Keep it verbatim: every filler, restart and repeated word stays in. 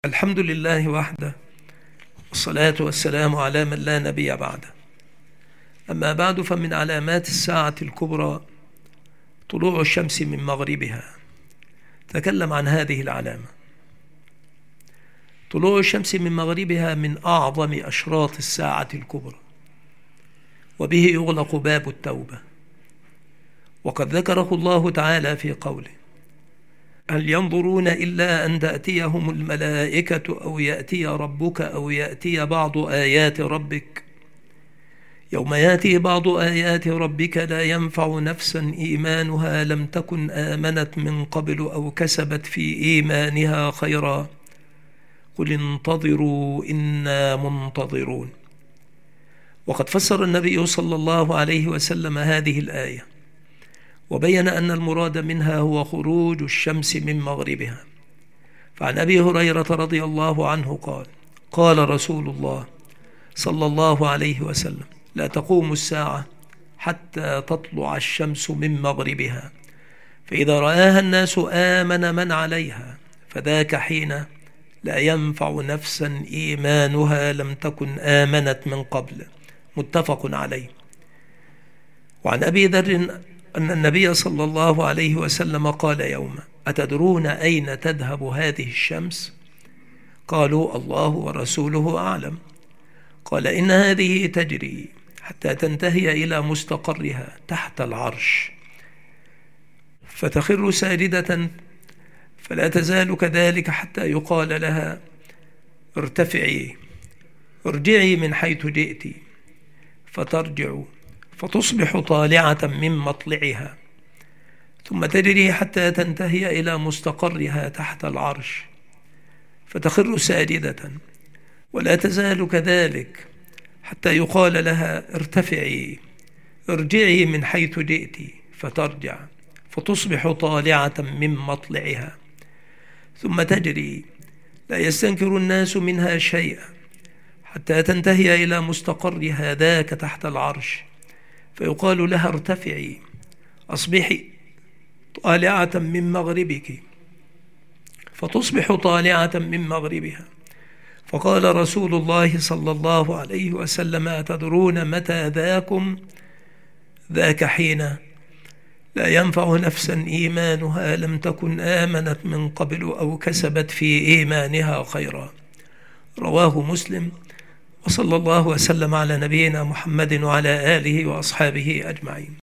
الحمد لله وحده، والصلاة والسلام على من لا نبي بعده. أما بعد، فمن علامات الساعة الكبرى طلوع الشمس من مغربها. تكلم عن هذه العلامة. طلوع الشمس من مغربها من أعظم أشراط الساعة الكبرى، وبه يغلق باب التوبة. وقد ذكره الله تعالى في قوله: هل ينظرون إلا أن تأتيهم الملائكة أو يأتي ربك أو يأتي بعض آيات ربك. يوم يأتي بعض آيات ربك لا ينفع نفسا إيمانها لم تكن آمنت من قبل أو كسبت في إيمانها خيرا قل انتظروا إنا منتظرون. وقد فسر النبي صلى الله عليه وسلم هذه الآية، وبين أن المراد منها هو خروج الشمس من مغربها. فعن أبي هريرة رضي الله عنه قال: قال رسول الله صلى الله عليه وسلم: لا تقوم الساعة حتى تطلع الشمس من مغربها، فإذا رآها الناس آمن من عليها، فذاك حين لا ينفع نفسا إيمانها لم تكن آمنت من قبل. متفق عليه. وعن أبي ذر أن النبي صلى الله عليه وسلم قال يوما: أتدرون أين تذهب هذه الشمس؟ قالوا: الله ورسوله أعلم. قال: إن هذه تجري حتى تنتهي إلى مستقرها تحت العرش، فتخر ساجدة، فلا تزال كذلك حتى يقال لها: ارتفعي، ارجعي من حيث جئت، فترجع، فتصبح طالعة من مطلعها، ثم تجري حتى تنتهي إلى مستقرها تحت العرش، فتخر ساجدة، ولا تزال كذلك حتى يقال لها: ارتفعي، ارجعي من حيث جئت، فترجع، فتصبح طالعة من مطلعها، ثم تجري، لا يستنكر الناس منها شيئا حتى تنتهي إلى مستقرها ذاك تحت العرش، فيقال لها: ارتفعي، أصبحي طالعة من مغربك، فتصبح طالعة من مغربها. فقال رسول الله صلى الله عليه وسلم: أتدرون متى ذاكم؟ ذاك حين لا ينفع نفسا إيمانها لم تكن آمنت من قبل أو كسبت في إيمانها خيرا. رواه مسلم. وصلى الله وسلم على نبينا محمد وعلى آله وأصحابه أجمعين.